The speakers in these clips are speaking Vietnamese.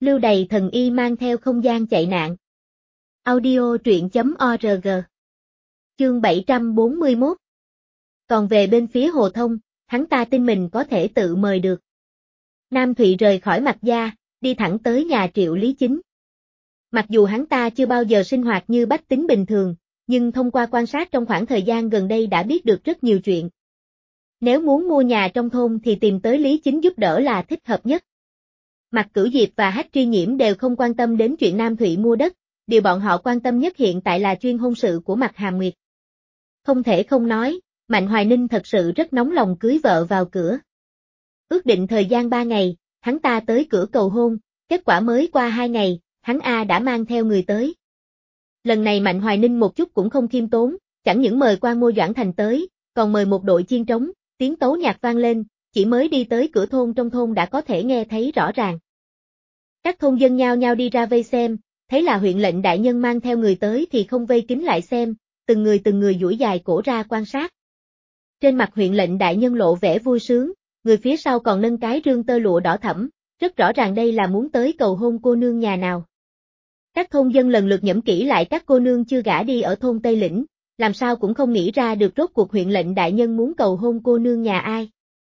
Lưu Đày thần y mang theo không gian chạy nạn. Audio truyện.org. Chương 741. Còn về bên phía Hồ Thông, hắn ta tin mình có thể tự mời được Nam Thụy rời khỏi Mạc Gia, đi thẳng tới nhà Triệu Lý Chính. Mặc dù hắn ta chưa bao giờ sinh hoạt như bách tính bình thường, nhưng thông qua quan sát trong khoảng thời gian gần đây đã biết được rất nhiều chuyện. Nếu muốn mua nhà trong thôn thì tìm tới Lý Chính giúp đỡ là thích hợp nhất. Mạc Cửu Diệp và Hách Tri Nhiễm đều không quan tâm đến chuyện Nam Thụy mua đất, điều bọn họ quan tâm nhất hiện tại là chuyên hôn sự của Mạc Hàm Nguyệt. Không thể không nói, Mạnh Hoài Ninh thật sự rất nóng lòng cưới vợ vào cửa. Ước định thời gian 3 ngày, hắn ta tới cửa cầu hôn, kết quả mới qua 2 ngày, hắn đã mang theo người tới. Lần này Mạnh Hoài Ninh một chút cũng không khiêm tốn, chẳng những mời quan mua Doãn Thành tới, còn mời một đội chiên trống, tiếng tấu nhạc vang lên, chỉ mới đi tới cửa thôn trong thôn đã có thể nghe thấy rõ ràng. Các thôn dân nhao nhao đi ra vây xem, thấy là huyện lệnh đại nhân mang theo người tới thì không vây kín lại xem, từng người duỗi dài cổ ra quan sát. Trên mặt huyện lệnh đại nhân lộ vẻ vui sướng, người phía sau còn nâng cái rương tơ lụa đỏ thẫm, rất rõ ràng đây là muốn tới cầu hôn cô nương nhà nào. Các thôn dân lần lượt nhẩm kỹ lại các cô nương chưa gả đi ở thôn Tây Lĩnh, làm sao cũng không nghĩ ra được rốt cuộc huyện lệnh đại nhân muốn cầu hôn cô nương nhà ai.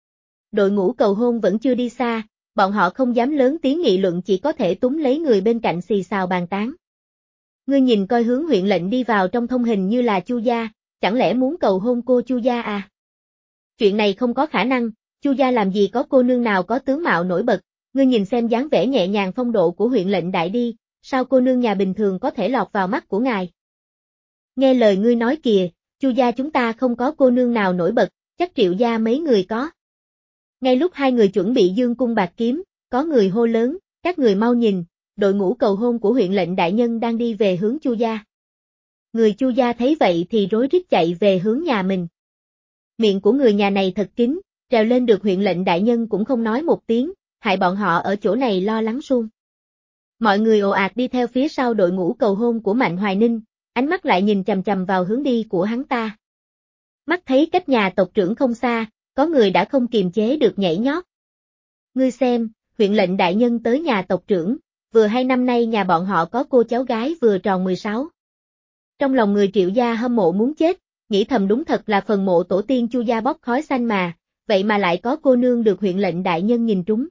Đội ngũ cầu hôn vẫn chưa đi xa, bọn họ không dám lớn tiếng nghị luận, chỉ có thể túm lấy người bên cạnh xì xào bàn tán. Ngươi nhìn coi hướng huyện lệnh đi vào trong thông hình như là Chu gia, chẳng lẽ muốn cầu hôn cô Chu gia à? Chuyện này không có khả năng, Chu gia làm gì có cô nương nào có tướng mạo nổi bật, ngươi nhìn xem dáng vẻ nhẹ nhàng phong độ của huyện lệnh đại đi, sao cô nương nhà bình thường có thể lọt vào mắt của ngài? Nghe lời ngươi nói kìa, Chu gia chúng ta không có cô nương nào nổi bật, chắc Triệu gia mấy người có. Ngay lúc hai người chuẩn bị dương cung bạt kiếm, có người hô lớn, các người mau nhìn, đội ngũ cầu hôn của huyện lệnh đại nhân đang đi về hướng Chu gia. Người Chu gia thấy vậy thì rối rít chạy về hướng nhà mình. Miệng của người nhà này thật kín, trèo lên được huyện lệnh đại nhân cũng không nói một tiếng, hại bọn họ ở chỗ này lo lắng suông. Mọi người ồ ạt đi theo phía sau đội ngũ cầu hôn của Mạnh Hoài Ninh, ánh mắt lại nhìn chằm chằm vào hướng đi của hắn ta. Mắt thấy cách nhà tộc trưởng không xa, có người đã không kiềm chế được nhảy nhót. Ngươi xem, huyện lệnh đại nhân tới nhà tộc trưởng, vừa 2 năm nay nhà bọn họ có cô cháu gái vừa tròn 16. Trong lòng người Triệu gia hâm mộ muốn chết, nghĩ thầm đúng thật là phần mộ tổ tiên Chu gia bốc khói xanh mà, vậy mà lại có cô nương được huyện lệnh đại nhân nhìn trúng.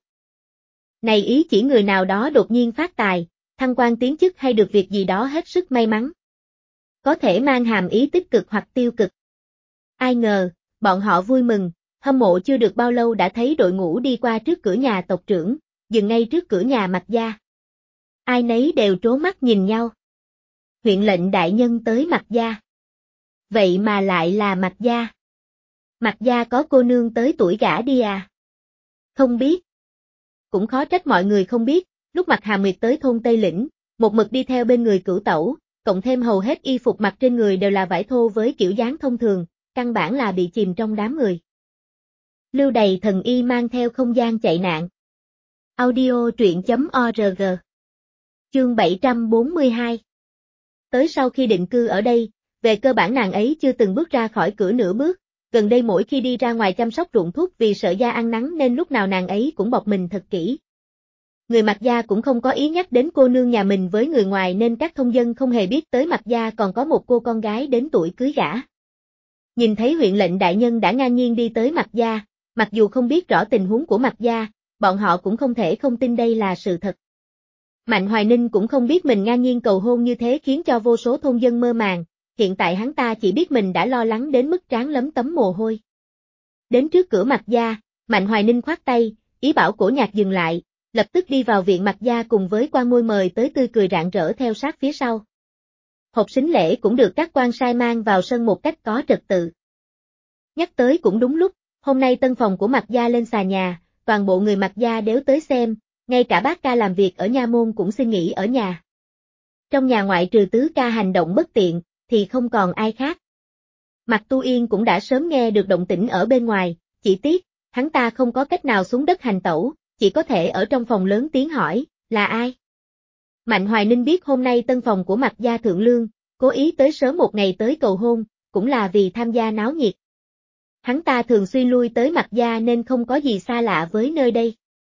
Này ý chỉ người nào đó đột nhiên phát tài, thăng quan tiến chức hay được việc gì đó hết sức may mắn. Có thể mang hàm ý tích cực hoặc tiêu cực. Ai ngờ, bọn họ vui mừng, hâm mộ chưa được bao lâu đã thấy đội ngũ đi qua trước cửa nhà tộc trưởng, dừng ngay trước cửa nhà Mạc gia. Ai nấy đều trố mắt nhìn nhau. Huyện lệnh đại nhân tới Mạc gia. Vậy mà lại là Mạc gia. Mạc gia có cô nương tới tuổi gả đi à? Không biết. Cũng khó trách mọi người không biết, lúc Mạc Hà Nguyệt tới thôn Tây Lĩnh, một mực đi theo bên người Cửu Tẩu, cộng thêm hầu hết y phục mặc trên người đều là vải thô với kiểu dáng thông thường, căn bản là bị chìm trong đám người. Lưu Đày thần y mang theo không gian chạy nạn. Audio truyện.org. Chương 742. Tới sau khi định cư ở đây, về cơ bản nàng ấy chưa từng bước ra khỏi cửa nửa bước, gần đây mỗi khi đi ra ngoài chăm sóc ruộng thuốc vì sợ da ăn nắng nên lúc nào nàng ấy cũng bọc mình thật kỹ. Người Mạc gia cũng không có ý nhắc đến cô nương nhà mình với người ngoài nên các thôn dân không hề biết tới Mạc gia còn có một cô con gái đến tuổi cưới gả. Nhìn thấy huyện lệnh đại nhân đã ngang nhiên đi tới Mạc gia, mặc dù không biết rõ tình huống của Mạc gia, bọn họ cũng không thể không tin đây là sự thật. Mạnh Hoài Ninh cũng không biết mình ngang nhiên cầu hôn như thế khiến cho vô số thôn dân mơ màng, hiện tại hắn ta chỉ biết mình đã lo lắng đến mức trán lấm tấm mồ hôi. Đến trước cửa Mạc gia, Mạnh Hoài Ninh khoát tay, ý bảo cổ nhạc dừng lại, lập tức đi vào viện Mạc gia cùng với quan môi mời tới tươi cười rạng rỡ theo sát phía sau. Hộp sính lễ cũng được các quan sai mang vào sân một cách có trật tự. Nhắc tới cũng đúng lúc, hôm nay tân phòng của Mạc gia lên xà nhà, toàn bộ người Mạc gia đều tới xem, ngay cả bác ca làm việc ở nha môn cũng xin nghỉ ở nhà. Trong nhà ngoại trừ tứ ca hành động bất tiện, thì không còn ai khác. Mạc Tu Yên cũng đã sớm nghe được động tĩnh ở bên ngoài, chỉ tiếc, hắn ta không có cách nào xuống đất hành tẩu, chỉ có thể ở trong phòng lớn tiếng hỏi, là ai? Mạnh Hoài Ninh biết hôm nay tân phòng của Mạc gia thượng lương, cố ý tới sớm một ngày tới cầu hôn, cũng là vì tham gia náo nhiệt. Hắn ta thường xuyên lui tới Mạc gia nên không có gì xa lạ với nơi đây.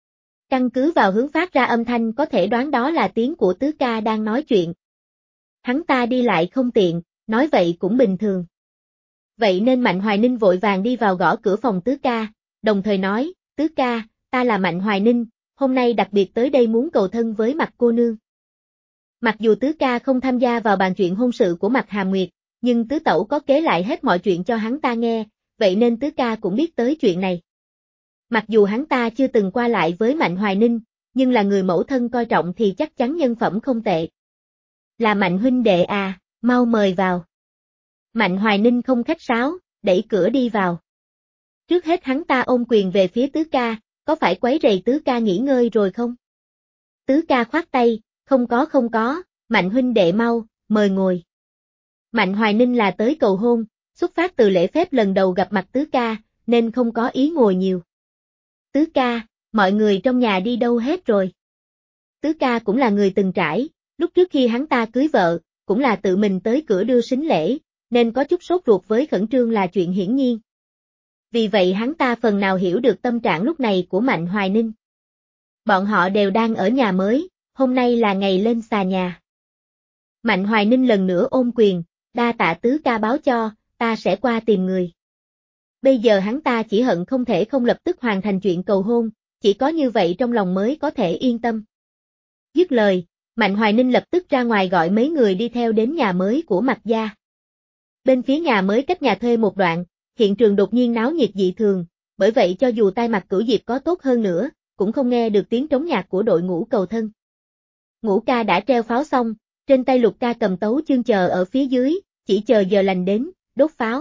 Căn cứ vào hướng phát ra âm thanh có thể đoán đó là tiếng của tứ ca đang nói chuyện. Hắn ta đi lại không tiện, nói vậy cũng bình thường. Vậy nên Mạnh Hoài Ninh vội vàng đi vào gõ cửa phòng tứ ca, đồng thời nói, tứ ca, ta là Mạnh Hoài Ninh, hôm nay đặc biệt tới đây muốn cầu thân với Mạc cô nương. Mặc dù tứ ca không tham gia vào bàn chuyện hôn sự của Mạc Hàm Nguyệt, nhưng tứ tẩu có kể lại hết mọi chuyện cho hắn ta nghe, vậy nên tứ ca cũng biết tới chuyện này. Mặc dù hắn ta chưa từng qua lại với Mạnh Hoài Ninh, nhưng là người mẫu thân coi trọng thì chắc chắn nhân phẩm không tệ. Là Mạnh huynh đệ à, mau mời vào. Mạnh Hoài Ninh không khách sáo, đẩy cửa đi vào. Trước hết hắn ta ôm quyền về phía tứ ca, có phải quấy rầy tứ ca nghỉ ngơi rồi không? Tứ ca khoát tay, không có, Mạnh huynh đệ mau, mời ngồi. Mạnh Hoài Ninh là tới cầu hôn, xuất phát từ lễ phép lần đầu gặp mặt tứ ca, nên không có ý ngồi nhiều. Tứ ca, mọi người trong nhà đi đâu hết rồi? Tứ ca cũng là người từng trải, lúc trước khi hắn ta cưới vợ, cũng là tự mình tới cửa đưa sính lễ, nên có chút sốt ruột với khẩn trương là chuyện hiển nhiên. Vì vậy hắn ta phần nào hiểu được tâm trạng lúc này của Mạnh Hoài Ninh. Bọn họ đều đang ở nhà mới, hôm nay là ngày lên xà nhà. Mạnh Hoài Ninh lần nữa ôm quyền, đa tạ tứ ca báo cho, ta sẽ qua tìm người. Bây giờ hắn ta chỉ hận không thể không lập tức hoàn thành chuyện cầu hôn, chỉ có như vậy trong lòng mới có thể yên tâm. Dứt lời, Mạnh Hoài Ninh lập tức ra ngoài gọi mấy người đi theo đến nhà mới của Mạc gia. Bên phía nhà mới cách nhà thuê một đoạn, hiện trường đột nhiên náo nhiệt dị thường, bởi vậy cho dù tai Mạc Cửu Diệp có tốt hơn nữa, cũng không nghe được tiếng trống nhạc của đội ngũ cầu thân. Ngũ ca đã treo pháo xong, trên tay Lục ca cầm tấu chương chờ ở phía dưới, chỉ chờ giờ lành đến, đốt pháo.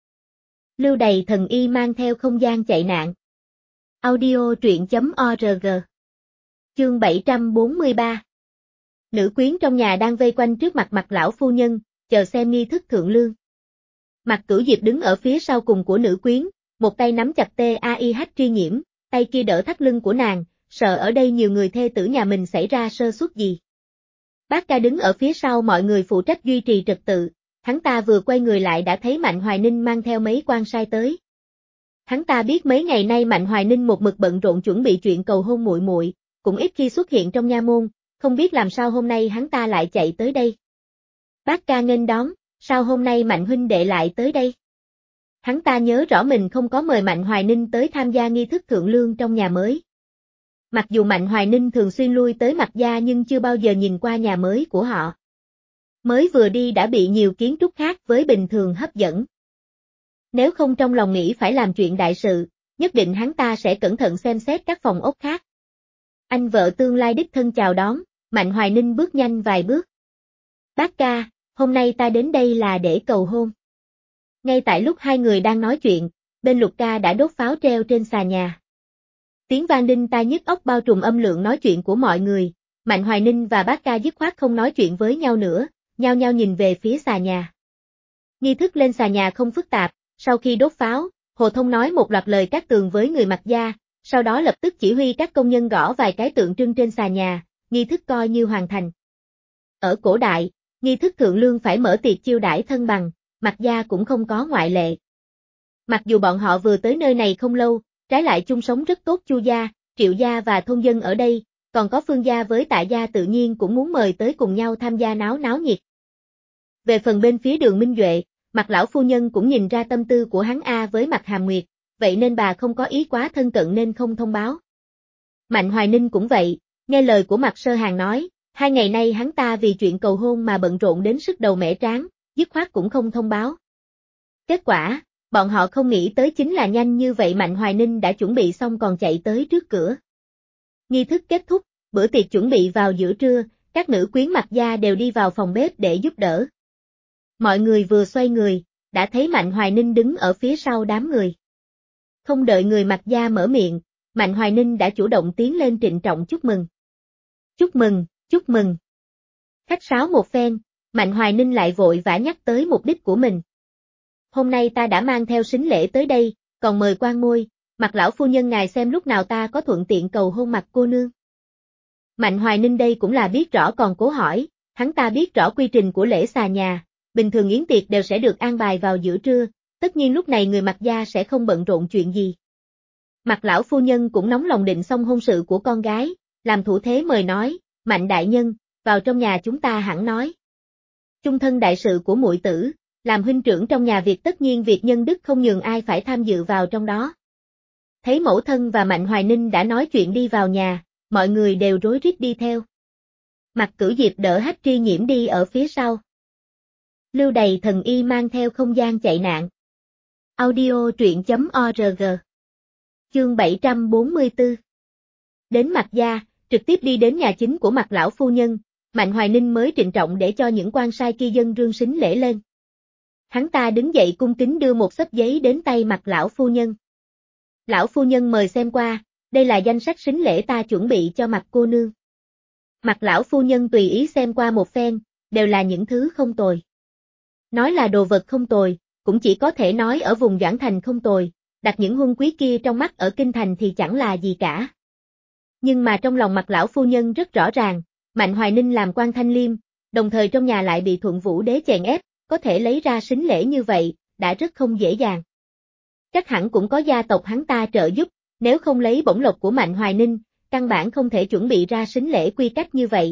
Lưu Đầy Thần Y mang theo không gian chạy nạn. Audio truyện.org. Chương 743. Nữ quyến trong nhà đang vây quanh trước mặt Mạc lão phu nhân, chờ xem nghi thức thượng lương. Mạc Cửu Diệp đứng ở phía sau cùng của nữ quyến, một tay nắm chặt TAIH Tri Nhiễm, tay kia đỡ thắt lưng của nàng, sợ ở đây nhiều người thê tử nhà mình xảy ra sơ suất gì. Bác ca đứng ở phía sau mọi người phụ trách duy trì trật tự, hắn ta vừa quay người lại đã thấy Mạnh Hoài Ninh mang theo mấy quan sai tới. Hắn ta biết mấy ngày nay Mạnh Hoài Ninh một mực bận rộn chuẩn bị chuyện cầu hôn muội muội, cũng ít khi xuất hiện trong nha môn, không biết làm sao hôm nay hắn ta lại chạy tới đây. Bác ca nghênh đón, sao hôm nay Mạnh huynh đệ lại tới đây? Hắn ta nhớ rõ mình không có mời Mạnh Hoài Ninh tới tham gia nghi thức thượng lương trong nhà mới. Mặc dù Mạnh Hoài Ninh thường xuyên lui tới Mạc gia nhưng chưa bao giờ nhìn qua nhà mới của họ. Mới vừa đi đã bị nhiều kiến trúc khác với bình thường hấp dẫn. Nếu không trong lòng nghĩ phải làm chuyện đại sự, nhất định hắn ta sẽ cẩn thận xem xét các phòng ốc khác. Anh vợ tương lai đích thân chào đón, Mạnh Hoài Ninh bước nhanh vài bước. Bác ca, hôm nay ta đến đây là để cầu hôn. Ngay tại lúc hai người đang nói chuyện, bên Lục ca đã đốt pháo treo trên xà nhà. Tiếng vang đinh tai nhức óc bao trùm âm lượng nói chuyện của mọi người, Mạnh Hoài Ninh và bác ca dứt khoát không nói chuyện với nhau nữa, nhao nhao nhìn về phía xà nhà. Nghi thức lên xà nhà không phức tạp, sau khi đốt pháo, Hồ Thông nói một loạt lời cát tường với người Mạc gia, sau đó lập tức chỉ huy các công nhân gõ vài cái tượng trưng trên xà nhà, nghi thức coi như hoàn thành. Ở cổ đại, nghi thức thượng lương phải mở tiệc chiêu đãi thân bằng, Mạc gia cũng không có ngoại lệ. Mặc dù bọn họ vừa tới nơi này không lâu, trái lại chung sống rất tốt Chu gia, Triệu gia và thôn dân ở đây, còn có Phương gia với Tạ gia tự nhiên cũng muốn mời tới cùng nhau tham gia náo nhiệt. Về phần bên phía Đường Minh Duệ, Mạc lão phu nhân cũng nhìn ra tâm tư của hắn với Mạc Hàm Nguyệt, vậy nên bà không có ý quá thân cận nên không thông báo. Mạnh Hoài Ninh cũng vậy, nghe lời của Mạc Sơ Hàng nói, 2 ngày nay hắn ta vì chuyện cầu hôn mà bận rộn đến sức đầu mẻ trán, dứt khoát cũng không thông báo. Kết quả, bọn họ không nghĩ tới chính là nhanh như vậy Mạnh Hoài Ninh đã chuẩn bị xong còn chạy tới trước cửa. Nghi thức kết thúc, bữa tiệc chuẩn bị vào giữa trưa, các nữ quyến Mạc gia đều đi vào phòng bếp để giúp đỡ. Mọi người vừa xoay người, đã thấy Mạnh Hoài Ninh đứng ở phía sau đám người. Không đợi người Mạc gia mở miệng, Mạnh Hoài Ninh đã chủ động tiến lên trịnh trọng chúc mừng. Chúc mừng, chúc mừng. Khách sáo một phen, Mạnh Hoài Ninh lại vội vã nhắc tới mục đích của mình. Hôm nay ta đã mang theo sính lễ tới đây, còn mời quan môi, Mạc lão phu nhân ngài xem lúc nào ta có thuận tiện cầu hôn Mạc cô nương. Mạnh Hoài Ninh đây cũng là biết rõ còn cố hỏi, hắn ta biết rõ quy trình của lễ xà nhà, bình thường yến tiệc đều sẽ được an bài vào giữa trưa, tất nhiên lúc này người Mạc gia sẽ không bận rộn chuyện gì. Mặt lão phu nhân cũng nóng lòng định xong hôn sự của con gái, làm thủ thế mời nói, Mạnh đại nhân, vào trong nhà chúng ta hẳn nói. Chung thân đại sự của muội tử, làm huynh trưởng trong nhà việc tất nhiên việc nhân đức không nhường ai phải tham dự vào trong đó. Thấy mẫu thân và Mạnh Hoài Ninh đã nói chuyện đi vào nhà, mọi người đều rối rít đi theo. Mặt Cửu Diệp đỡ Hách Tri Nhiễm đi ở phía sau. Lưu Đầy Thần Y mang theo không gian chạy nạn. Audio truyện.org. Chương 744. Đến Mạc gia, trực tiếp đi đến nhà chính của Mạc lão phu nhân, Mạnh Hoài Ninh mới trịnh trọng để cho những quan sai kia dâng rương sính lễ lên. Hắn ta đứng dậy cung kính đưa một xấp giấy đến tay Mạc lão phu nhân. Lão phu nhân mời xem qua, đây là danh sách sính lễ ta chuẩn bị cho Mạc cô nương. Mạc lão phu nhân tùy ý xem qua một phen, đều là những thứ không tồi. Nói là đồ vật không tồi, cũng chỉ có thể nói ở vùng Doãn Thành không tồi, đặt những huân quý kia trong mắt ở Kinh Thành thì chẳng là gì cả. Nhưng mà trong lòng Mạc lão phu nhân rất rõ ràng, Mạnh Hoài Ninh làm quan thanh liêm, đồng thời trong nhà lại bị Thuận Vũ đế chèn ép, có thể lấy ra sính lễ như vậy, đã rất không dễ dàng. Chắc hẳn cũng có gia tộc hắn ta trợ giúp, nếu không lấy bổng lộc của Mạnh Hoài Ninh, căn bản không thể chuẩn bị ra sính lễ quy cách như vậy.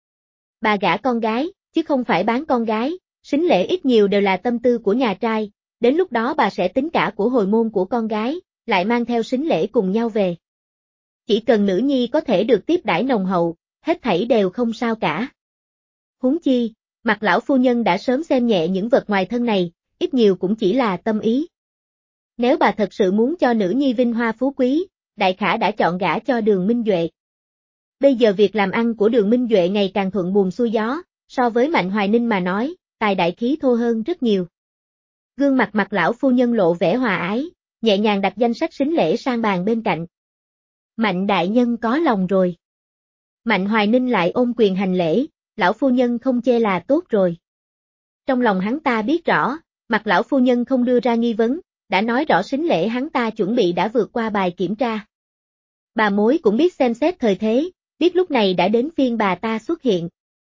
Bà gả con gái, chứ không phải bán con gái, sính lễ ít nhiều đều là tâm tư của nhà trai, đến lúc đó bà sẽ tính cả của hồi môn của con gái, lại mang theo sính lễ cùng nhau về. Chỉ cần nữ nhi có thể được tiếp đãi nồng hậu, hết thảy đều không sao cả. Huống chi, Mạc lão phu nhân đã sớm xem nhẹ những vật ngoài thân này, ít nhiều cũng chỉ là tâm ý. Nếu bà thật sự muốn cho nữ nhi vinh hoa phú quý, đại khả đã chọn gả cho Đường Minh Duệ. Bây giờ việc làm ăn của Đường Minh Duệ ngày càng thuận buồm xuôi gió, so với Mạnh Hoài Ninh mà nói, tài đại khí thô hơn rất nhiều. Gương mặt Mạc lão phu nhân lộ vẻ hòa ái, nhẹ nhàng đặt danh sách sính lễ sang bàn bên cạnh. Mạnh đại nhân có lòng rồi. Mạnh Hoài Ninh lại ôm quyền hành lễ, lão phu nhân không chê là tốt rồi. Trong lòng hắn ta biết rõ, Mạc lão phu nhân không đưa ra nghi vấn, đã nói rõ sính lễ hắn ta chuẩn bị đã vượt qua bài kiểm tra. Bà mối cũng biết xem xét thời thế, biết lúc này đã đến phiên bà ta xuất hiện.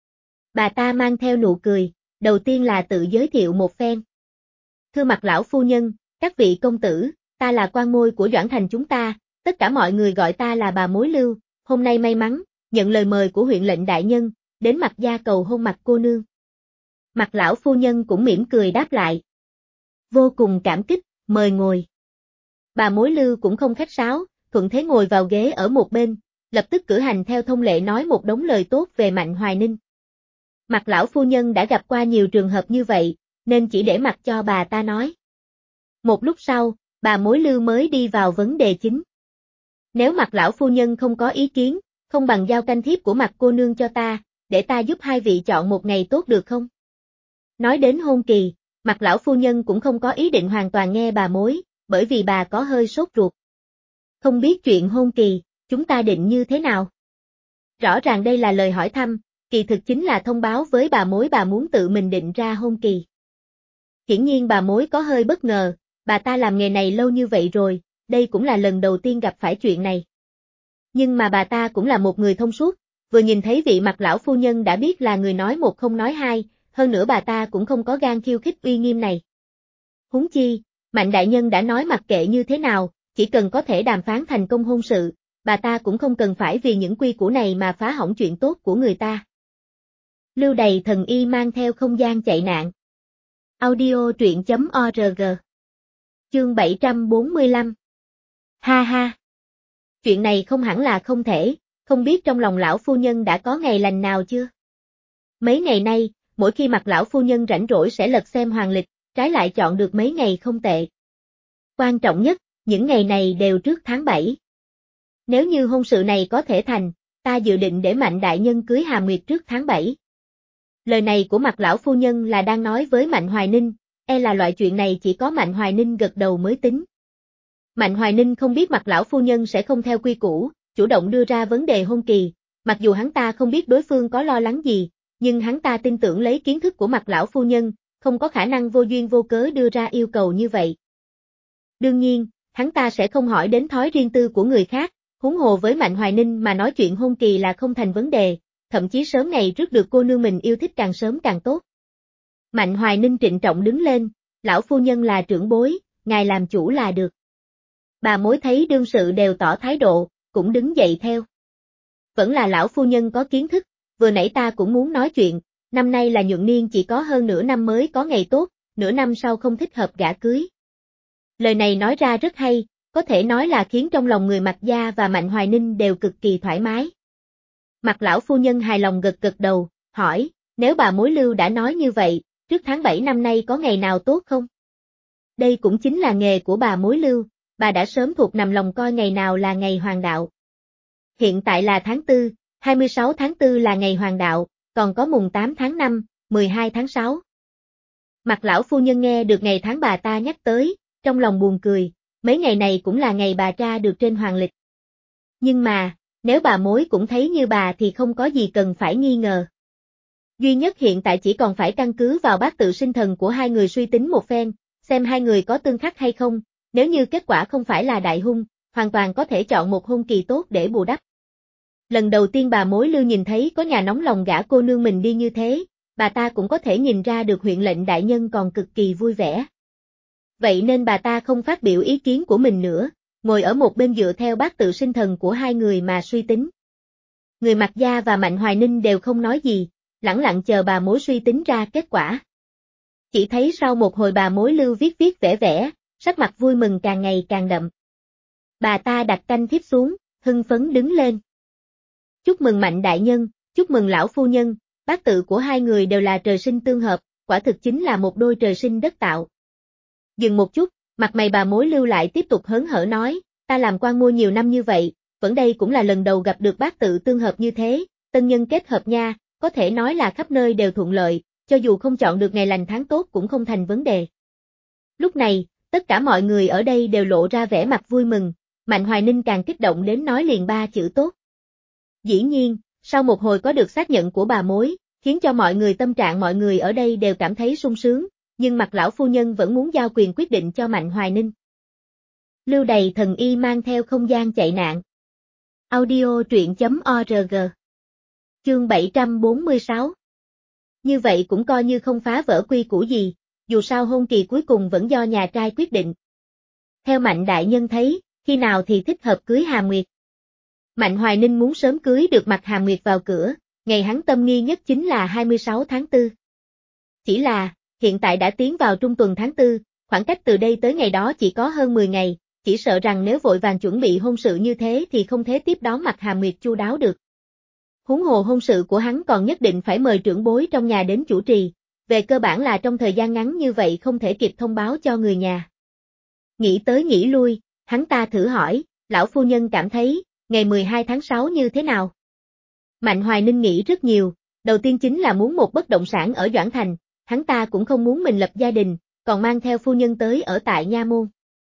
Bà ta mang theo nụ cười, đầu tiên là tự giới thiệu một phen. Thưa Mạc lão phu nhân, các vị công tử, ta là quan môi của Doãn Thành chúng ta, tất cả mọi người gọi ta là bà mối Lưu, hôm nay may mắn, nhận lời mời của huyện lệnh đại nhân, đến Mạc gia cầu hôn Mạc cô nương. Mạc lão phu nhân cũng mỉm cười đáp lại. Vô cùng cảm kích, mời ngồi. Bà mối Lưu cũng không khách sáo, thuận thế ngồi vào ghế ở một bên, lập tức cử hành theo thông lệ nói một đống lời tốt về Mạnh Hoài Ninh. Mạc lão phu nhân đã gặp qua nhiều trường hợp như vậy, nên chỉ để mặc cho bà ta nói. Một lúc sau, bà mối Lưu mới đi vào vấn đề chính. Nếu Mạc lão phu nhân không có ý kiến, không bằng giao canh thiếp của Mạc cô nương cho ta, để ta giúp hai vị chọn một ngày tốt được không? Nói đến hôn kỳ, Mạc lão phu nhân cũng không có ý định hoàn toàn nghe bà mối, bởi vì bà có hơi sốt ruột. Không biết chuyện hôn kỳ, chúng ta định như thế nào? Rõ ràng đây là lời hỏi thăm, kỳ thực chính là thông báo với bà mối bà muốn tự mình định ra hôn kỳ. Hiển nhiên bà mối có hơi bất ngờ, bà ta làm nghề này lâu như vậy rồi, đây cũng là lần đầu tiên gặp phải chuyện này. Nhưng mà bà ta cũng là một người thông suốt, vừa nhìn thấy vị Mạc lão phu nhân đã biết là người nói một không nói hai, hơn nữa bà ta cũng không có gan khiêu khích uy nghiêm này. Huống chi, Mạnh đại nhân đã nói mặc kệ như thế nào, chỉ cần có thể đàm phán thành công hôn sự, bà ta cũng không cần phải vì những quy củ này mà phá hỏng chuyện tốt của người ta. Lưu Đầy Thần Y mang theo không gian chạy nạn. Audio truyện.org. Chương 745. Ha ha. Chuyện này không hẳn là không thể, không biết trong lòng lão phu nhân đã có ngày lành nào chưa? Mấy ngày nay, mỗi khi Mạc lão phu nhân rảnh rỗi sẽ lật xem hoàng lịch, trái lại chọn được mấy ngày không tệ. Quan trọng nhất, những ngày này đều trước tháng 7. Nếu như hôn sự này có thể thành, ta dự định để Mạnh đại nhân cưới Hà Nguyệt trước tháng 7. Lời này của Mạc lão phu nhân là đang nói với Mạnh Hoài Ninh, e là loại chuyện này chỉ có Mạnh Hoài Ninh gật đầu mới tính. Mạnh Hoài Ninh không biết Mạc lão phu nhân sẽ không theo quy củ, chủ động đưa ra vấn đề hôn kỳ, mặc dù hắn ta không biết đối phương có lo lắng gì, nhưng hắn ta tin tưởng lấy kiến thức của Mạc lão phu nhân, không có khả năng vô duyên vô cớ đưa ra yêu cầu như vậy. Đương nhiên, hắn ta sẽ không hỏi đến thói riêng tư của người khác, huống hồ với Mạnh Hoài Ninh mà nói chuyện hôn kỳ là không thành vấn đề, thậm chí sớm ngày rước được cô nương mình yêu thích càng sớm càng tốt. Mạnh Hoài Ninh trịnh trọng đứng lên, lão phu nhân là trưởng bối, ngài làm chủ là được. Bà mối thấy đương sự đều tỏ thái độ, cũng đứng dậy theo. Vẫn là lão phu nhân có kiến thức, vừa nãy ta cũng muốn nói chuyện, năm nay là nhuận niên chỉ có hơn nửa năm mới có ngày tốt, nửa năm sau không thích hợp gả cưới. Lời này nói ra rất hay, có thể nói là khiến trong lòng người Mạc Gia và Mạnh Hoài Ninh đều cực kỳ thoải mái. Mạc lão phu nhân hài lòng gật gật đầu, hỏi, nếu bà mối Lưu đã nói như vậy, trước tháng 7 năm nay có ngày nào tốt không? Đây cũng chính là nghề của bà mối Lưu, bà đã sớm thuộc nằm lòng coi ngày nào là ngày hoàng đạo. Hiện tại là tháng 4, 26 tháng 4 là ngày hoàng đạo, còn có mùng 8 tháng 5, 12 tháng 6. Mạc lão phu nhân nghe được ngày tháng bà ta nhắc tới, trong lòng buồn cười, mấy ngày này cũng là ngày bà ra được trên hoàng lịch. Nhưng mà, nếu bà mối cũng thấy như bà thì không có gì cần phải nghi ngờ. Duy nhất hiện tại chỉ còn phải căn cứ vào bát tự sinh thần của hai người suy tính một phen, xem hai người có tương khắc hay không, nếu như kết quả không phải là đại hung, hoàn toàn có thể chọn một hôn kỳ tốt để bù đắp. Lần đầu tiên bà mối Lưu nhìn thấy có nhà nóng lòng gả cô nương mình đi như thế, bà ta cũng có thể nhìn ra được huyện lệnh đại nhân còn cực kỳ vui vẻ. Vậy nên bà ta không phát biểu ý kiến của mình nữa, ngồi ở một bên dựa theo bát tự sinh thần của hai người mà suy tính. Người Mạc Gia và Mạnh Hoài Ninh đều không nói gì, lẳng lặng chờ bà mối suy tính ra kết quả. Chỉ thấy sau một hồi bà mối Lưu viết vẽ, sắc mặt vui mừng càng ngày càng đậm. Bà ta đặt canh thiếp xuống, hưng phấn đứng lên. Chúc mừng Mạnh đại nhân, chúc mừng lão phu nhân, bát tự của hai người đều là trời sinh tương hợp, quả thực chính là một đôi trời sinh đất tạo. Dừng một chút, mặt mày bà mối Lưu lại tiếp tục hớn hở nói, ta làm quan mua nhiều năm như vậy, vẫn đây cũng là lần đầu gặp được bát tự tương hợp như thế, tân nhân kết hợp nha, có thể nói là khắp nơi đều thuận lợi, cho dù không chọn được ngày lành tháng tốt cũng không thành vấn đề. Lúc này, tất cả mọi người ở đây đều lộ ra vẻ mặt vui mừng, Mạnh Hoài Ninh càng kích động đến nói liền ba chữ tốt. Dĩ nhiên, sau một hồi có được xác nhận của bà mối, khiến cho mọi người tâm trạng mọi người ở đây đều cảm thấy sung sướng, nhưng Mạc lão phu nhân vẫn muốn giao quyền quyết định cho Mạnh Hoài Ninh. Lưu đầy thần y mang theo không gian chạy nạn. Audio truyện.org. Chương 746. Như vậy cũng coi như không phá vỡ quy củ gì, dù sao hôn kỳ cuối cùng vẫn do nhà trai quyết định. Theo Mạnh đại nhân thấy, khi nào thì thích hợp cưới Hàm Nguyệt. Mạnh Hoài Ninh muốn sớm cưới được mặt Hàm Nguyệt vào cửa, ngày hắn tâm nghi nhất chính là 26 tháng 4. Chỉ là, hiện tại đã tiến vào trung tuần tháng 4, khoảng cách từ đây tới ngày đó chỉ có hơn 10 ngày, chỉ sợ rằng nếu vội vàng chuẩn bị hôn sự như thế thì không thể tiếp đón mặt Hàm Nguyệt chu đáo được. Huống hồ hôn sự của hắn còn nhất định phải mời trưởng bối trong nhà đến chủ trì, về cơ bản là trong thời gian ngắn như vậy không thể kịp thông báo cho người nhà. Nghĩ tới nghĩ lui, hắn ta thử hỏi, lão phu nhân cảm thấy, ngày 12 tháng 6 như thế nào? Mạnh Hoài Ninh nghĩ rất nhiều, đầu tiên chính là muốn một bất động sản ở Doãn Thành, hắn ta cũng không muốn mình lập gia đình, còn mang theo phu nhân tới ở tại Nha Môn.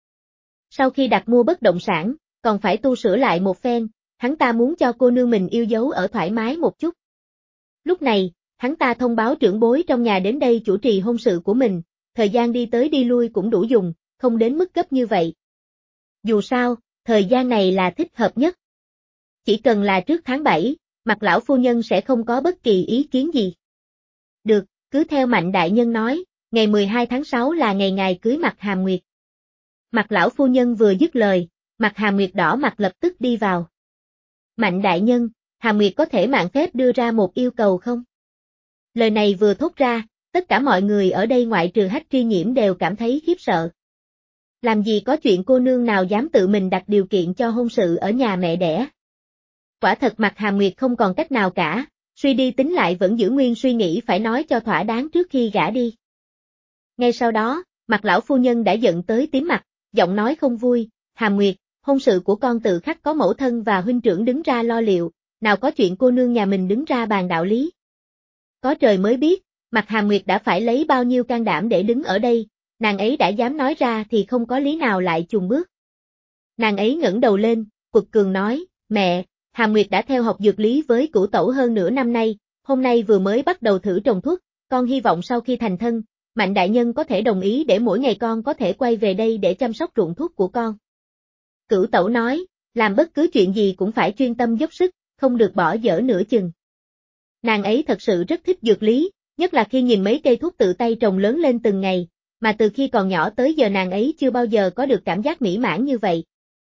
Sau khi đặt mua bất động sản, còn phải tu sửa lại một phen, hắn ta muốn cho cô nương mình yêu dấu ở thoải mái một chút. Lúc này, hắn ta thông báo trưởng bối trong nhà đến đây chủ trì hôn sự của mình, thời gian đi tới đi lui cũng đủ dùng, không đến mức gấp như vậy. Dù sao, thời gian này là thích hợp nhất. Chỉ cần là trước tháng 7, Mạc lão phu nhân sẽ không có bất kỳ ý kiến gì. Được, cứ theo Mạnh đại nhân nói, ngày 12 tháng 6 là ngày ngài cưới Mạc Hàm Nguyệt. Mạc lão phu nhân vừa dứt lời, Mạc Hàm Nguyệt đỏ mặt lập tức đi vào. Mạnh đại nhân, Hàm Nguyệt có thể mạn phép đưa ra một yêu cầu không? Lời này vừa thốt ra, tất cả mọi người ở đây ngoại trừ Hách Tri Nhiễm đều cảm thấy khiếp sợ. Làm gì có chuyện cô nương nào dám tự mình đặt điều kiện cho hôn sự ở nhà mẹ đẻ. Quả thật Mạc Hàm Nguyệt không còn cách nào cả, suy đi tính lại vẫn giữ nguyên suy nghĩ phải nói cho thỏa đáng trước khi gả đi. Ngay sau đó, Mạc lão phu nhân đã giận tới tím mặt, giọng nói không vui, Hàm Nguyệt, hôn sự của con tự khắc có mẫu thân và huynh trưởng đứng ra lo liệu, nào có chuyện cô nương nhà mình đứng ra bàn đạo lý. Có trời mới biết, Mạc Hàm Nguyệt đã phải lấy bao nhiêu can đảm để đứng ở đây, nàng ấy đã dám nói ra thì không có lý nào lại chùn bước. Nàng ấy ngẩng đầu lên, quật cường nói, mẹ, Hàm Nguyệt đã theo học dược lý với cửu tẩu hơn nửa năm nay, hôm nay vừa mới bắt đầu thử trồng thuốc, con hy vọng sau khi thành thân, Mạnh đại nhân có thể đồng ý để mỗi ngày con có thể quay về đây để chăm sóc ruộng thuốc của con. Cửu tẩu nói, làm bất cứ chuyện gì cũng phải chuyên tâm dốc sức, không được bỏ dở nửa chừng. Nàng ấy thật sự rất thích dược lý, nhất là khi nhìn mấy cây thuốc tự tay trồng lớn lên từng ngày, mà từ khi còn nhỏ tới giờ nàng ấy chưa bao giờ có được cảm giác mỹ mãn như vậy.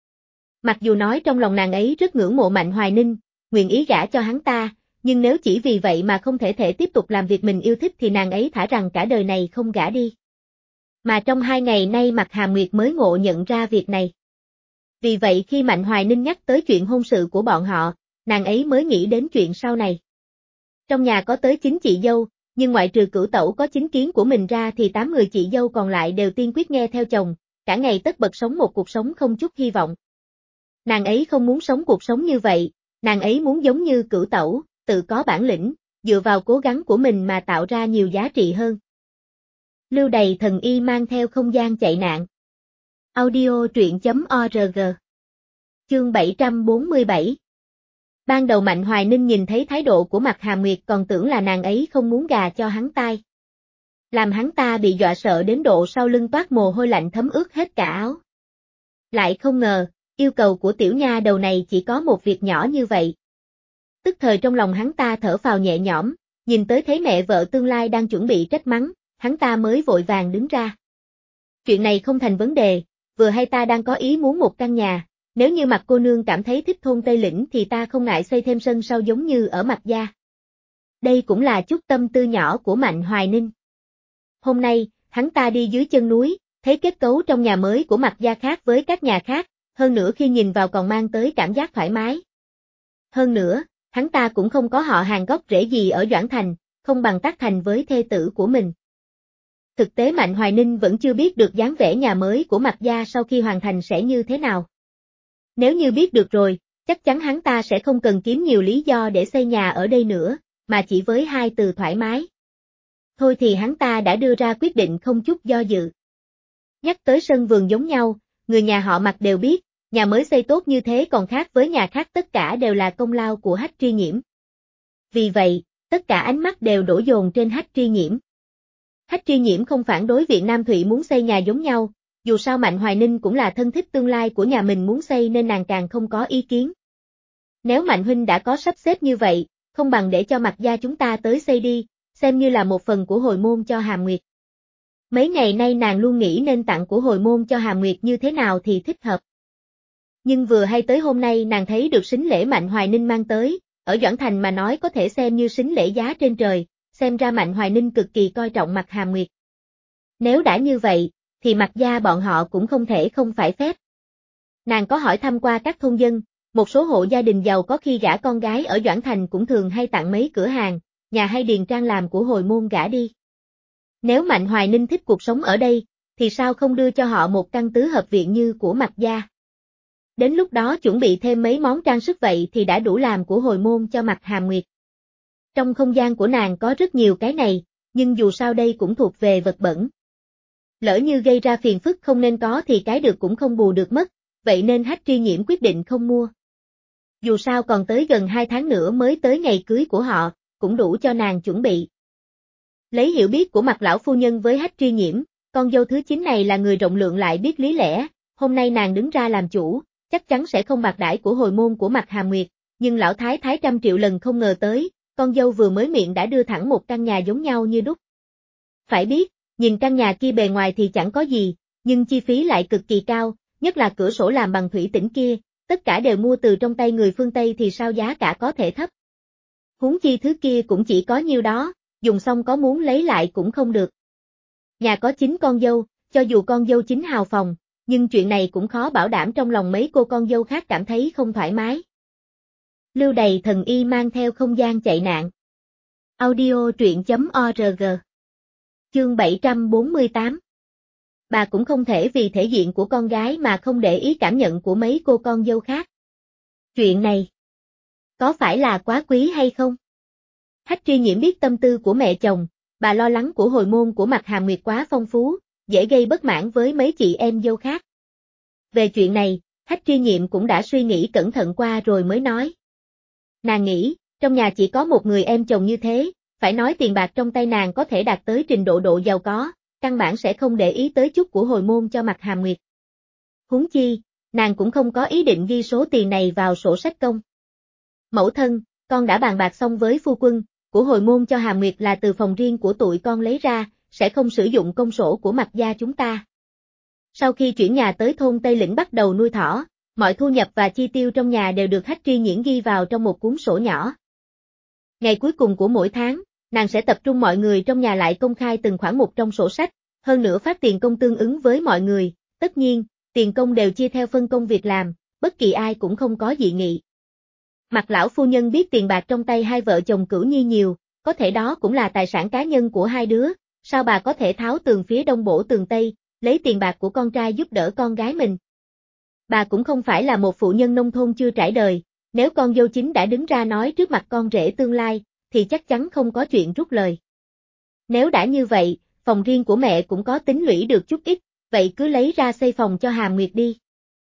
Mặc dù nói trong lòng nàng ấy rất ngưỡng mộ Mạnh Hoài Ninh, nguyện ý gả cho hắn ta, nhưng nếu chỉ vì vậy mà không thể tiếp tục làm việc mình yêu thích thì nàng ấy thả rằng cả đời này không gả đi. Mà trong 2 ngày nay Mạc Hàm Nguyệt mới ngộ nhận ra việc này. Vì vậy khi Mạnh Hoài Ninh nhắc tới chuyện hôn sự của bọn họ, nàng ấy mới nghĩ đến chuyện sau này. Trong nhà có tới 9 chị dâu, nhưng ngoại trừ Cửu Tẩu có chính kiến của mình ra thì 8 người chị dâu còn lại đều tiên quyết nghe theo chồng, cả ngày tất bật sống một cuộc sống không chút hy vọng. Nàng ấy không muốn sống cuộc sống như vậy, nàng ấy muốn giống như Cửu Tẩu, tự có bản lĩnh, dựa vào cố gắng của mình mà tạo ra nhiều giá trị hơn. Lưu Đày Thần Y mang theo không gian chạy nạn. Audio truyện.org. Chương 747. Ban đầu Mạnh Hoài Ninh nhìn thấy thái độ của Mạc Hàm Nguyệt còn tưởng là nàng ấy không muốn gà cho hắn tai. Làm hắn ta bị dọa sợ đến độ sau lưng toát mồ hôi lạnh thấm ướt hết cả áo. Lại không ngờ, yêu cầu của tiểu nha đầu này chỉ có một việc nhỏ như vậy. Tức thời trong lòng hắn ta thở phào nhẹ nhõm, nhìn tới thấy mẹ vợ tương lai đang chuẩn bị trách mắng, hắn ta mới vội vàng đứng ra. Chuyện này không thành vấn đề, vừa hay ta đang có ý muốn một căn nhà, nếu như Mạc cô nương cảm thấy thích thôn Tây Lĩnh thì ta không ngại xây thêm sân sau giống như ở Mạc gia. Đây cũng là chút tâm tư nhỏ của Mạnh Hoài Ninh. Hôm nay, hắn ta đi dưới chân núi, thấy kết cấu trong nhà mới của Mạc gia khác với các nhà khác, hơn nữa khi nhìn vào còn mang tới cảm giác thoải mái. Hơn nữa, hắn ta cũng không có họ hàng gốc rễ gì ở Doãn Thành, không bằng tác thành với thê tử của mình. Thực tế Mạnh Hoài Ninh vẫn chưa biết được dáng vẻ nhà mới của Mạc gia sau khi hoàn thành sẽ như thế nào. Nếu như biết được rồi, chắc chắn hắn ta sẽ không cần kiếm nhiều lý do để xây nhà ở đây nữa, mà chỉ với 2 từ thoải mái. Thôi thì hắn ta đã đưa ra quyết định không chút do dự. Nhắc tới sân vườn giống nhau, người nhà họ Mạc đều biết, nhà mới xây tốt như thế còn khác với nhà khác tất cả đều là công lao của Hách Tri Nhiễm. Vì vậy, tất cả ánh mắt đều đổ dồn trên Hách Tri Nhiễm. Hách Tri Nhiễm không phản đối việc Nam Thụy muốn xây nhà giống nhau, dù sao Mạnh Hoài Ninh cũng là thân thích tương lai của nhà mình muốn xây nên nàng càng không có ý kiến. Nếu Mạnh huynh đã có sắp xếp như vậy, không bằng để cho Mạc gia chúng ta tới xây đi, xem như là một phần của hồi môn cho Hàm Nguyệt. Mấy ngày nay nàng luôn nghĩ nên tặng của hồi môn cho Hàm Nguyệt như thế nào thì thích hợp. Nhưng vừa hay tới hôm nay nàng thấy được sính lễ Mạnh Hoài Ninh mang tới, ở Doãn Thành mà nói có thể xem như sính lễ giá trên trời, xem ra Mạnh Hoài Ninh cực kỳ coi trọng Mạc Hàm Nguyệt. Nếu đã như vậy, thì Mạc gia bọn họ cũng không thể không phải phép. Nàng có hỏi thăm qua các thôn dân, một số hộ gia đình giàu có khi gả con gái ở Doãn Thành cũng thường hay tặng mấy cửa hàng, nhà hay điền trang làm của hồi môn gả đi. Nếu Mạnh Hoài Ninh thích cuộc sống ở đây, thì sao không đưa cho họ một căn tứ hợp viện như của Mạc gia. Đến lúc đó chuẩn bị thêm mấy món trang sức vậy thì đã đủ làm của hồi môn cho Mạc Hàm Nguyệt. Trong không gian của nàng có rất nhiều cái này, nhưng dù sao đây cũng thuộc về vật bẩn. Lỡ như gây ra phiền phức không nên có thì cái được cũng không bù được mất, vậy nên Hách Tri Nhiễm quyết định không mua. Dù sao còn tới gần 2 tháng nữa mới tới ngày cưới của họ, cũng đủ cho nàng chuẩn bị. Lấy hiểu biết của Mạc lão phu nhân với Hách Tri Nhiễm, con dâu thứ 9 này là người rộng lượng lại biết lý lẽ, hôm nay nàng đứng ra làm chủ, chắc chắn sẽ không bạc đãi của hồi môn của Mạc Hàm Nguyệt, nhưng lão thái thái 100 triệu lần không ngờ tới, con dâu vừa mới miệng đã đưa thẳng một căn nhà giống nhau như đúc. Phải biết, nhìn căn nhà kia bề ngoài thì chẳng có gì, nhưng chi phí lại cực kỳ cao, nhất là cửa sổ làm bằng thủy tinh kia, tất cả đều mua từ trong tay người phương Tây thì sao giá cả có thể thấp. Huống chi thứ kia cũng chỉ có nhiêu đó, dùng xong có muốn lấy lại cũng không được. Nhà có 9 con dâu, cho dù con dâu 9 hào phòng, nhưng chuyện này cũng khó bảo đảm trong lòng mấy cô con dâu khác cảm thấy không thoải mái. Lưu Đày Thần Y mang theo không gian chạy nạn. Audio truyện.org. Chương 748. Bà cũng không thể vì thể diện của con gái mà không để ý cảm nhận của mấy cô con dâu khác. Chuyện này có phải là quá quý hay không? Hách Tri Nhiễm biết tâm tư của mẹ chồng, bà lo lắng của hồi môn của Mạc Hàm Nguyệt quá phong phú, dễ gây bất mãn với mấy chị em dâu khác. Về chuyện này, Hách Tri Nhiễm cũng đã suy nghĩ cẩn thận qua rồi mới nói. Nàng nghĩ, trong nhà chỉ có một người em chồng như thế, phải nói tiền bạc trong tay nàng có thể đạt tới trình độ giàu có, căn bản sẽ không để ý tới chút của hồi môn cho Mạc Hàm Nguyệt. Huống chi, nàng cũng không có ý định ghi số tiền này vào sổ sách công. Mẫu thân, con đã bàn bạc xong với phu quân, của hồi môn cho Hàm Nguyệt là từ phòng riêng của tụi con lấy ra, sẽ không sử dụng công sổ của Mạc gia chúng ta. Sau khi chuyển nhà tới thôn Tây Lĩnh bắt đầu nuôi thỏ, Mọi thu nhập và chi tiêu trong nhà đều được Hách Tri Nhiễn ghi vào trong một cuốn sổ nhỏ. Ngày cuối cùng của mỗi tháng, nàng sẽ tập trung mọi người trong nhà lại công khai từng khoản mục trong sổ sách, hơn nữa phát tiền công tương ứng với mọi người, tất nhiên, tiền công đều chia theo phân công việc làm, bất kỳ ai cũng không có dị nghị. Mạc lão phu nhân biết tiền bạc trong tay hai vợ chồng Cửu Nhi nhiều, có thể đó cũng là tài sản cá nhân của hai đứa, sao bà có thể tháo tường phía đông bổ tường tây, lấy tiền bạc của con trai giúp đỡ con gái mình. Bà cũng không phải là một phụ nhân nông thôn chưa trải đời, nếu con dâu chính đã đứng ra nói trước mặt con rể tương lai, thì chắc chắn không có chuyện rút lời. Nếu đã như vậy, phòng riêng của mẹ cũng có tính lũy được chút ít, vậy cứ lấy ra xây phòng cho Hàm Nguyệt đi.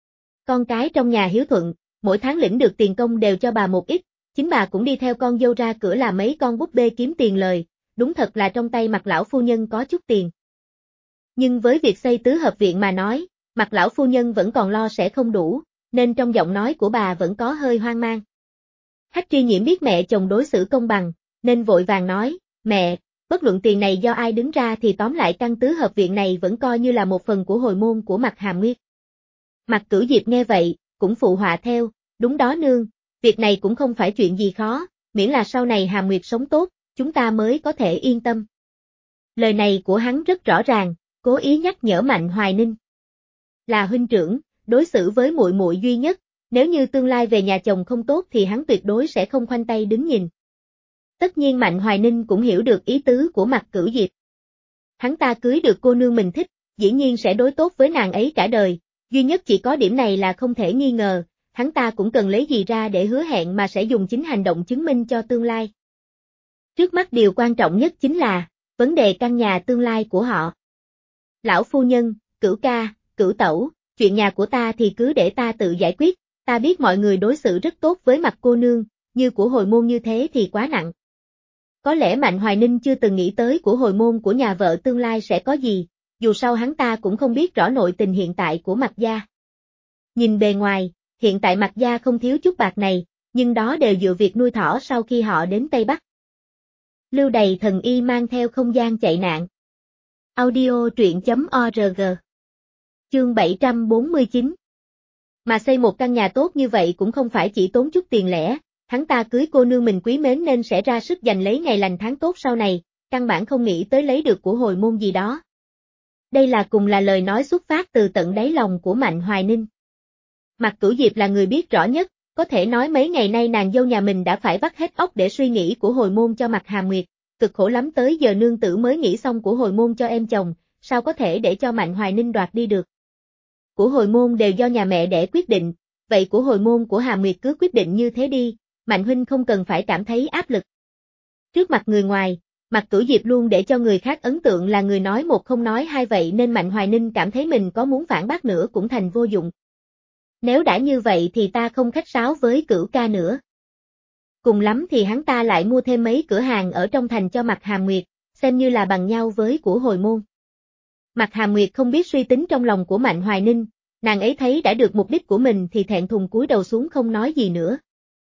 Con cái trong nhà hiếu thuận, mỗi tháng lĩnh được tiền công đều cho bà một ít, chính bà cũng đi theo con dâu ra cửa làm mấy con búp bê kiếm tiền lời, đúng thật là trong tay Mạc lão phu nhân có chút tiền. Nhưng với việc xây tứ hợp viện mà nói, Mạc lão phu nhân vẫn còn lo sẽ không đủ, nên trong giọng nói của bà vẫn có hơi hoang mang. Hách Tri Nhiễm biết mẹ chồng đối xử công bằng, nên vội vàng nói, mẹ, bất luận tiền này do ai đứng ra thì tóm lại căn tứ hợp viện này vẫn coi như là một phần của hồi môn của Mạc Hàm Nguyệt. Mạc Cửu Diệp nghe vậy, cũng phụ họa theo, đúng đó nương, việc này cũng không phải chuyện gì khó, miễn là sau này Hàm Nguyệt sống tốt, chúng ta mới có thể yên tâm. Lời này của hắn rất rõ ràng, cố ý nhắc nhở Mạnh Hoài Ninh. Là huynh trưởng, đối xử với muội muội duy nhất, nếu như tương lai về nhà chồng không tốt thì hắn tuyệt đối sẽ không khoanh tay đứng nhìn. Tất nhiên Mạnh Hoài Ninh cũng hiểu được ý tứ của Mạc Cửu Diệp. Hắn ta cưới được cô nương mình thích, dĩ nhiên sẽ đối tốt với nàng ấy cả đời, duy nhất chỉ có điểm này là không thể nghi ngờ, hắn ta cũng cần lấy gì ra để hứa hẹn mà sẽ dùng chính hành động chứng minh cho tương lai. Trước mắt điều quan trọng nhất chính là, vấn đề căn nhà tương lai của họ. Lão phu nhân, Cửu ca, Cửu tẩu, chuyện nhà của ta thì cứ để ta tự giải quyết, ta biết mọi người đối xử rất tốt với Mạc cô nương, như của hồi môn như thế thì quá nặng. Có lẽ Mạnh Hoài Ninh chưa từng nghĩ tới của hồi môn của nhà vợ tương lai sẽ có gì, dù sao hắn ta cũng không biết rõ nội tình hiện tại của Mạc gia. Nhìn bề ngoài, hiện tại Mạc gia không thiếu chút bạc này, nhưng đó đều dựa việc nuôi thỏ sau khi họ đến Tây Bắc. Lưu Đầy Thần Y mang theo không gian chạy nạn. Audio truyện.org. Chương 749. Mà xây một căn nhà tốt như vậy cũng không phải chỉ tốn chút tiền lẻ, hắn ta cưới cô nương mình quý mến nên sẽ ra sức giành lấy ngày lành tháng tốt sau này, căn bản không nghĩ tới lấy được của hồi môn gì đó. Đây là cùng là lời nói xuất phát từ tận đáy lòng của Mạnh Hoài Ninh. Mạc Cửu Diệp là người biết rõ nhất, có thể nói mấy ngày nay nàng dâu nhà mình đã phải vắt hết óc để suy nghĩ của hồi môn cho Mạc Hàm Nguyệt, cực khổ lắm tới giờ nương tử mới nghĩ xong của hồi môn cho em chồng, sao có thể để cho Mạnh Hoài Ninh đoạt đi được. Của hồi môn đều do nhà mẹ đẻ quyết định, vậy của hồi môn của Hàm Nguyệt cứ quyết định như thế đi, Mạnh huynh không cần phải cảm thấy áp lực. Trước mặt người ngoài, Mạc Cửu Diệp luôn để cho người khác ấn tượng là người nói một không nói hai vậy nên Mạnh Hoài Ninh cảm thấy mình có muốn phản bác nữa cũng thành vô dụng. Nếu đã như vậy thì ta không khách sáo với Cửu ca nữa. Cùng lắm thì hắn ta lại mua thêm mấy cửa hàng ở trong thành cho Mạc Hàm Nguyệt, xem như là bằng nhau với của hồi môn. Mạc Hàm Nguyệt không biết suy tính trong lòng của Mạnh Hoài Ninh, nàng ấy thấy đã được mục đích của mình thì thẹn thùng cúi đầu xuống không nói gì nữa.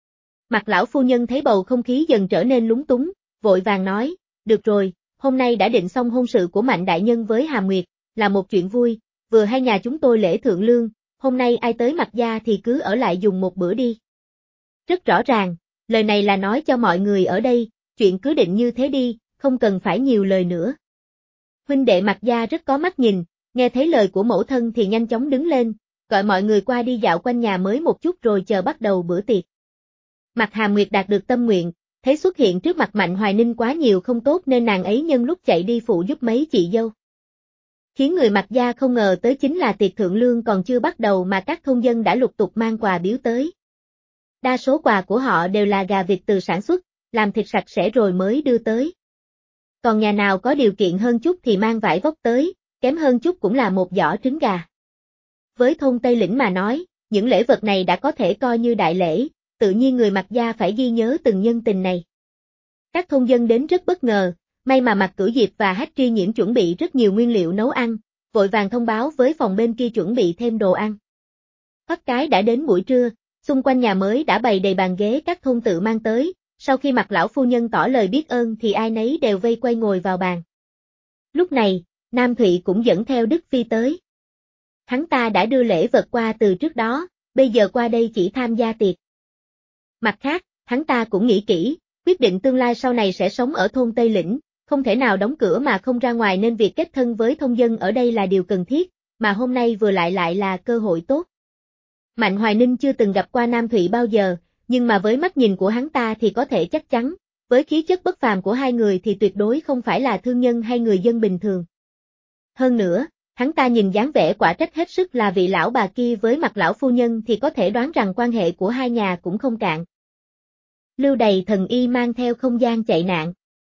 Mạc lão phu nhân thấy bầu không khí dần trở nên lúng túng, vội vàng nói, được rồi, hôm nay đã định xong hôn sự của Mạnh đại nhân với Hàm Nguyệt, là một chuyện vui, vừa hai nhà chúng tôi lễ thượng lương, hôm nay ai tới Mạc gia thì cứ ở lại dùng một bữa đi. Rất rõ ràng, lời này là nói cho mọi người ở đây, chuyện cứ định như thế đi, không cần phải nhiều lời nữa. Huynh đệ Mạc gia rất có mắt nhìn, nghe thấy lời của mẫu thân thì nhanh chóng đứng lên, gọi mọi người qua đi dạo quanh nhà mới một chút rồi chờ bắt đầu bữa tiệc. Mạc Hàm Nguyệt đạt được tâm nguyện, thấy xuất hiện trước mặt Mạnh Hoài Ninh quá nhiều không tốt nên nàng ấy nhân lúc chạy đi phụ giúp mấy chị dâu. Khiến người Mạc gia không ngờ tới chính là tiệc thượng lương còn chưa bắt đầu mà các thôn dân đã lục tục mang quà biếu tới. Đa số quà của họ đều là gà vịt từ sản xuất, làm thịt sạch sẽ rồi mới đưa tới. Còn nhà nào có điều kiện hơn chút thì mang vải vóc tới, kém hơn chút cũng là một giỏ trứng gà. Với thôn Tây Lĩnh mà nói, những lễ vật này đã có thể coi như đại lễ, tự nhiên người Mạc gia phải ghi nhớ từng nhân tình này. Các thôn dân đến rất bất ngờ, may mà Mạc Cửu Diệp và Hách Tri Nhiễm chuẩn bị rất nhiều nguyên liệu nấu ăn, vội vàng thông báo với phòng bên kia chuẩn bị thêm đồ ăn. Thoát cái đã đến buổi trưa, xung quanh nhà mới đã bày đầy bàn ghế các thôn tự mang tới, sau khi Mạc lão phu nhân tỏ lời biết ơn thì ai nấy đều vây quay ngồi vào bàn. Lúc này, Nam Thụy cũng dẫn theo Đức Phi tới. Hắn ta đã đưa lễ vật qua từ trước đó, bây giờ qua đây chỉ tham gia tiệc. Mặt khác, hắn ta cũng nghĩ kỹ, quyết định tương lai sau này sẽ sống ở thôn Tây Lĩnh, không thể nào đóng cửa mà không ra ngoài nên việc kết thân với thông dân ở đây là điều cần thiết, mà hôm nay vừa lại là cơ hội tốt. Mạnh Hoài Ninh chưa từng gặp qua Nam Thụy bao giờ, nhưng mà với mắt nhìn của hắn ta thì có thể chắc chắn, với khí chất bất phàm của hai người thì tuyệt đối không phải là thương nhân hay người dân bình thường. Hơn nữa, hắn ta nhìn dáng vẻ quả trách hết sức là vị lão bà kia với mặt lão phu nhân thì có thể đoán rằng quan hệ của hai nhà cũng không cạn. Lưu Đày thần y mang theo không gian chạy nạn.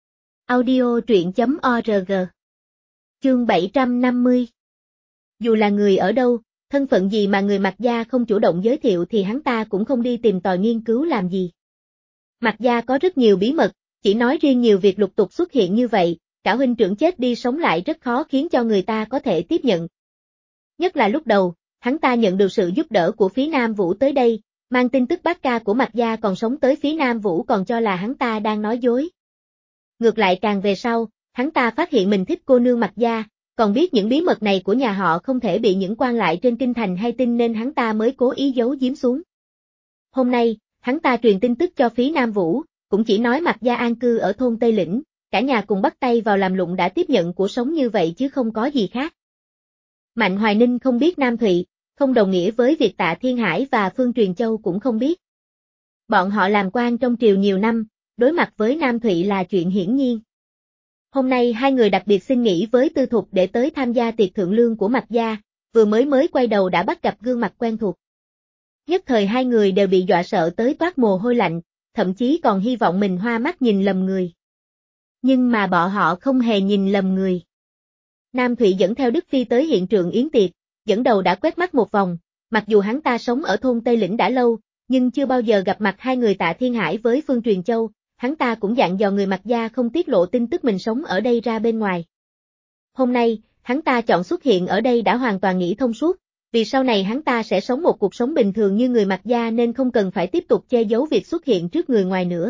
Audio truyện.org. Chương 750. Dù là người ở đâu, thân phận gì mà người Mạc Gia không chủ động giới thiệu thì hắn ta cũng không đi tìm tòi nghiên cứu làm gì. Mạc Gia có rất nhiều bí mật, chỉ nói riêng nhiều việc lục tục xuất hiện như vậy, cả huynh trưởng chết đi sống lại rất khó khiến cho người ta có thể tiếp nhận. Nhất là lúc đầu, hắn ta nhận được sự giúp đỡ của phía Nam Vũ tới đây, mang tin tức bác ca của Mạc Gia còn sống tới phía Nam Vũ còn cho là hắn ta đang nói dối. Ngược lại càng về sau, hắn ta phát hiện mình thích cô nương Mạc Gia, còn biết những bí mật này của nhà họ không thể bị những quan lại trên kinh thành hay tin nên hắn ta mới cố ý giấu giếm xuống. Hôm nay, hắn ta truyền tin tức cho phía Nam Vũ, cũng chỉ nói Mạc Gia an cư ở thôn Tây Lĩnh, cả nhà cùng bắt tay vào làm lụng đã tiếp nhận cuộc sống như vậy chứ không có gì khác. Mạnh Hoài Ninh không biết Nam Thụy, không đồng nghĩa với việc Tạ Thiên Hải và Phương Truyền Châu cũng không biết. Bọn họ làm quan trong triều nhiều năm, đối mặt với Nam Thụy là chuyện hiển nhiên. Hôm nay hai người đặc biệt xin nghỉ với Tư Thục để tới tham gia tiệc thượng lương của Mạc Gia, vừa mới quay đầu đã bắt gặp gương mặt quen thuộc. Nhất thời hai người đều bị dọa sợ tới toát mồ hôi lạnh, thậm chí còn hy vọng mình hoa mắt nhìn lầm người. Nhưng mà bọn họ không hề nhìn lầm người. Nam Thụy dẫn theo Đức Phi tới hiện trường yến tiệc, dẫn đầu đã quét mắt một vòng, mặc dù hắn ta sống ở thôn Tây Lĩnh đã lâu, nhưng chưa bao giờ gặp mặt hai người Tạ Thiên Hải với Phương Truyền Châu, hắn ta cũng dặn dò người Mạc Gia không tiết lộ tin tức mình sống ở đây ra bên ngoài. Hôm nay, hắn ta chọn xuất hiện ở đây đã hoàn toàn nghĩ thông suốt, vì sau này hắn ta sẽ sống một cuộc sống bình thường như người Mạc Gia nên không cần phải tiếp tục che giấu việc xuất hiện trước người ngoài nữa.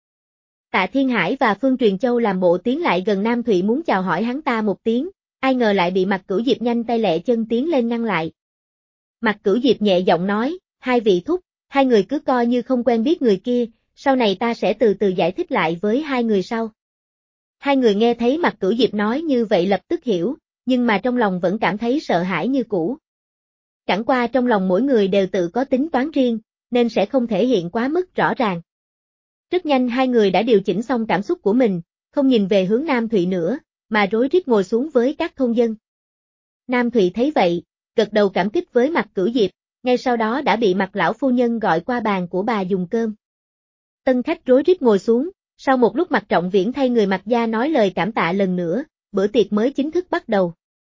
Tạ Thiên Hải và Phương Truyền Châu làm bộ tiến lại gần Nam Thụy muốn chào hỏi hắn ta một tiếng, ai ngờ lại bị Mạc Cửu Diệp nhanh tay lẹ chân tiến lên ngăn lại. Mạc Cửu Diệp nhẹ giọng nói, hai vị thúc, hai người cứ coi như không quen biết người kia, sau này ta sẽ từ từ giải thích lại với hai người sau. Hai người nghe thấy Mạc Cửu Diệp nói như vậy lập tức hiểu, nhưng mà trong lòng vẫn cảm thấy sợ hãi như cũ. Chẳng qua trong lòng mỗi người đều tự có tính toán riêng, nên sẽ không thể hiện quá mức rõ ràng. Rất nhanh hai người đã điều chỉnh xong cảm xúc của mình, không nhìn về hướng Nam Thụy nữa, mà rối rít ngồi xuống với các thôn dân. Nam Thụy thấy vậy, gật đầu cảm kích với Mạc Cửu Diệp, ngay sau đó đã bị Mạc lão phu nhân gọi qua bàn của bà dùng cơm. Tân khách rối rít ngồi xuống, sau một lúc Mạc Trọng Viễn thay người Mạc Gia nói lời cảm tạ lần nữa, bữa tiệc mới chính thức bắt đầu.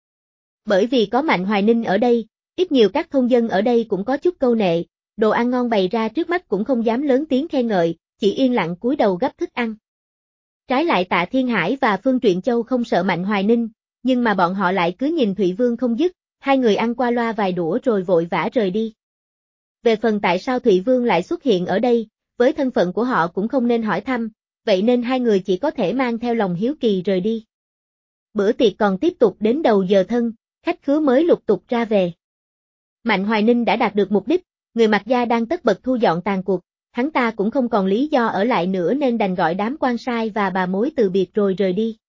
Bởi vì có Mạnh Hoài Ninh ở đây, ít nhiều các thôn dân ở đây cũng có chút câu nệ, đồ ăn ngon bày ra trước mắt cũng không dám lớn tiếng khen ngợi, chỉ yên lặng cúi đầu gấp thức ăn. Trái lại Tạ Thiên Hải và Phương Truyền Châu không sợ Mạnh Hoài Ninh, nhưng mà bọn họ lại cứ nhìn Thụy Vương không dứt, hai người ăn qua loa vài đũa rồi vội vã rời đi. Về phần tại sao Thụy Vương lại xuất hiện ở đây, với thân phận của họ cũng không nên hỏi thăm, vậy nên hai người chỉ có thể mang theo lòng hiếu kỳ rời đi. Bữa tiệc còn tiếp tục đến đầu giờ thân, khách khứa mới lục tục ra về. Mạnh Hoài Ninh đã đạt được mục đích, người Mạc Gia đang tất bật thu dọn tàn cuộc, hắn ta cũng không còn lý do ở lại nữa nên đành gọi đám quan sai và bà mối từ biệt rồi rời đi.